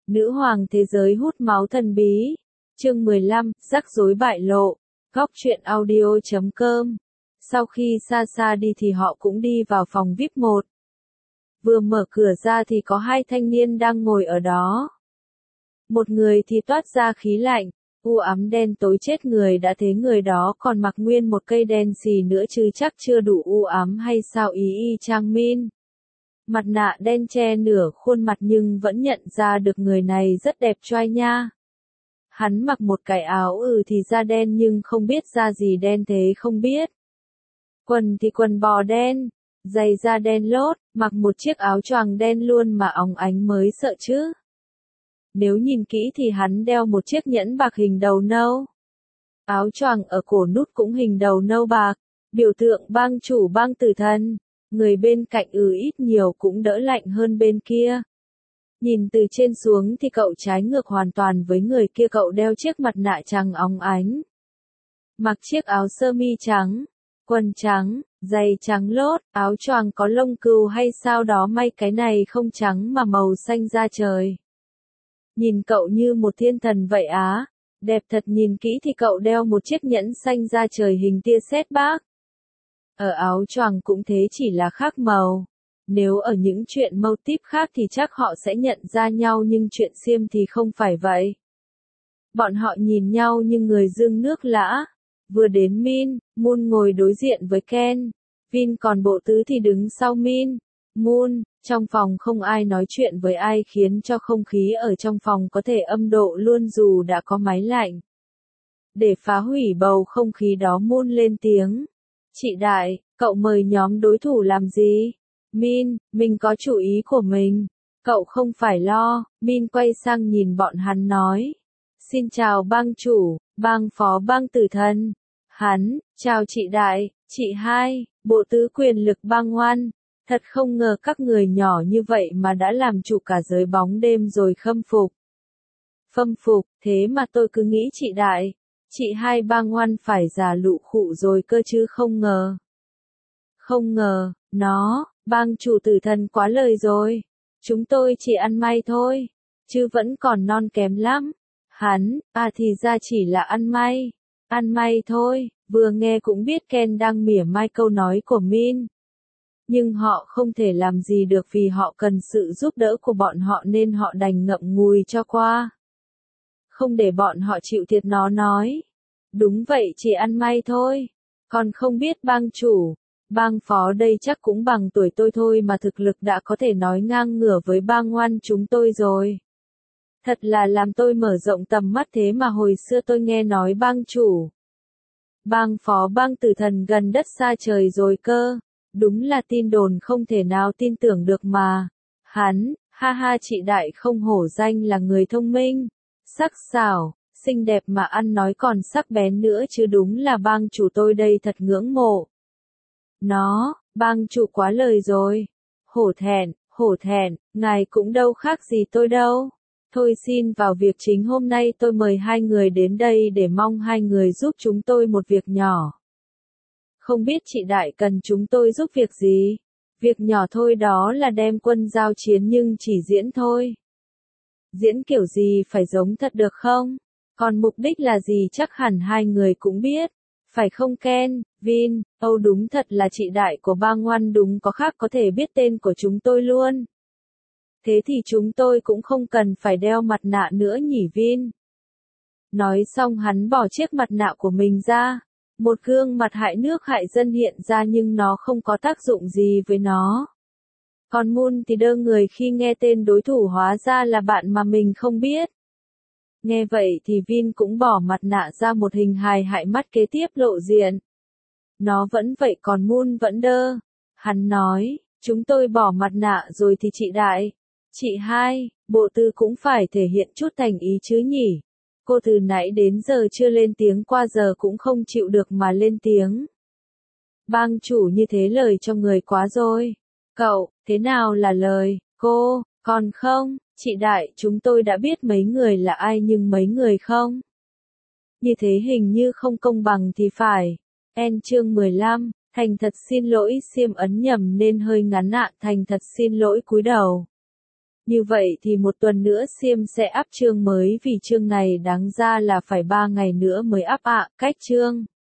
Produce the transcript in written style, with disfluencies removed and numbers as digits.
Nữ hoàng thế giới hút máu thần bí. Chương 15, rắc rối bại lộ. Góc truyện audio.com. Sau khi xa xa đi thì họ cũng đi vào phòng VIP 1. Vừa mở cửa ra thì có hai thanh niên đang ngồi ở đó. Một người thì toát ra khí lạnh, u ám đen tối chết người đã thế người đó còn mặc nguyên một cây đen xì nữa chứ chắc chưa đủ u ám hay sao y chang Min. Mặt nạ đen che nửa khuôn mặt nhưng vẫn nhận ra được người này rất đẹp trai nha. Hắn mặc một cái áo thì da đen nhưng không biết da gì đen thế không biết. Quần thì quần bò đen, giày da đen lốt, mặc một chiếc áo choàng đen luôn mà óng ánh mới sợ chứ. Nếu nhìn kỹ thì hắn đeo một chiếc nhẫn bạc hình đầu nâu. Áo choàng ở cổ nút cũng hình đầu nâu bạc, biểu tượng bang chủ bang tử thần. Người bên cạnh ít nhiều cũng đỡ lạnh hơn bên kia. Nhìn từ trên xuống thì cậu trái ngược hoàn toàn với người kia, cậu đeo chiếc mặt nạ trắng óng ánh. Mặc chiếc áo sơ mi trắng, quần trắng, giày trắng lốt, áo choàng có lông cừu hay sao đó, may cái này không trắng mà màu xanh da trời. Nhìn cậu như một thiên thần vậy á, đẹp thật. Nhìn kỹ thì cậu đeo một chiếc nhẫn xanh da trời hình tia sét bác. Ở áo choàng cũng thế, chỉ là khác màu. Nếu ở những chuyện mâu típ khác thì chắc họ sẽ nhận ra nhau, nhưng chuyện xiêm thì không phải vậy. Bọn họ nhìn nhau như người dưng nước lã. Vừa đến Min, Moon ngồi đối diện với Ken. Vin còn bộ tứ thì đứng sau Min, Moon. Trong phòng không ai nói chuyện với ai khiến cho không khí ở trong phòng có thể âm độ luôn dù đã có máy lạnh. Để phá hủy bầu không khí đó, Moon lên tiếng. Chị Đại, cậu mời nhóm đối thủ làm gì? Min, mình có chủ ý của mình. Cậu không phải lo. Min quay sang nhìn bọn hắn nói. Xin chào bang chủ, bang phó bang tử thần. Hắn, chào chị Đại, chị Hai, bộ tứ quyền lực bang Ngoan. Thật không ngờ các người nhỏ như vậy mà đã làm chủ cả giới bóng đêm rồi. Khâm phục. Khâm phục, thế mà tôi cứ nghĩ chị Đại, chị Hai bang Ngoan phải già lụ khụ rồi cơ chứ không ngờ. Không ngờ, bang chủ tử thần quá lời rồi. Chúng tôi chỉ ăn may thôi, chứ vẫn còn non kém lắm. Hắn, thì ra chỉ là ăn may thôi. Vừa nghe cũng biết Ken đang mỉa mai câu nói của Min. Nhưng họ không thể làm gì được vì họ cần sự giúp đỡ của bọn họ nên họ đành ngậm ngùi cho qua. Không để bọn họ chịu thiệt. Nó nói. Đúng vậy, chỉ ăn may thôi. Còn không biết bang chủ, bang phó đây chắc cũng bằng tuổi tôi thôi mà thực lực đã có thể nói ngang ngửa với bang Ngoan chúng tôi rồi. Thật là làm tôi mở rộng tầm mắt, thế mà hồi xưa tôi nghe nói bang chủ, bang phó bang tử thần gần đất xa trời rồi cơ. Đúng là tin đồn không thể nào tin tưởng được mà. Hắn, ha ha, chị Đại không hổ danh là người thông minh, sắc sảo, xinh đẹp mà ăn nói còn sắc bén nữa chứ. Đúng là bang chủ tôi đây thật ngưỡng mộ. Bang chủ quá lời rồi. Hổ thẹn, ngài cũng đâu khác gì tôi đâu. Thôi xin vào việc chính, hôm nay tôi mời hai người đến đây để mong hai người giúp chúng tôi một việc nhỏ. Không biết chị Đại cần chúng tôi giúp việc gì? Việc nhỏ thôi, đó là đem quân giao chiến nhưng chỉ diễn thôi. Diễn kiểu gì phải giống thật được không? Còn mục đích là gì chắc hẳn hai người cũng biết. Phải không Ken, Vin? Đúng thật là chị Đại của bang Ngoan đúng có khác có thể biết tên của chúng tôi luôn. Thế thì chúng tôi cũng không cần phải đeo mặt nạ nữa nhỉ Vin? Nói xong hắn bỏ chiếc mặt nạ của mình ra. Một gương mặt hại nước hại dân hiện ra nhưng nó không có tác dụng gì với nó. Còn Moon thì đơ người khi nghe tên đối thủ hóa ra là bạn mà mình không biết. Nghe vậy thì Vin cũng bỏ mặt nạ ra, một hình hài hại mắt kế tiếp lộ diện. Nó vẫn vậy còn Moon vẫn đơ. Hắn nói, chúng tôi bỏ mặt nạ rồi thì chị Đại, chị Hai, bộ tư cũng phải thể hiện chút thành ý chứ nhỉ. Cô từ nãy đến giờ chưa lên tiếng, qua giờ cũng không chịu được mà lên tiếng. Bang chủ như thế lời cho người quá rồi. Cậu, thế nào là lời, cô, còn không, chị Đại, chúng tôi đã biết mấy người là ai nhưng mấy người không. Như thế hình như không công bằng thì phải. Chương 15, thành thật xin lỗi, xiêm ấn nhầm nên hơi ngắn ạ, thành thật xin lỗi cúi đầu. Như vậy thì một tuần nữa Xiêm sẽ up chương mới vì chương này đáng ra là phải 3 ngày nữa mới up ạ. Cách chương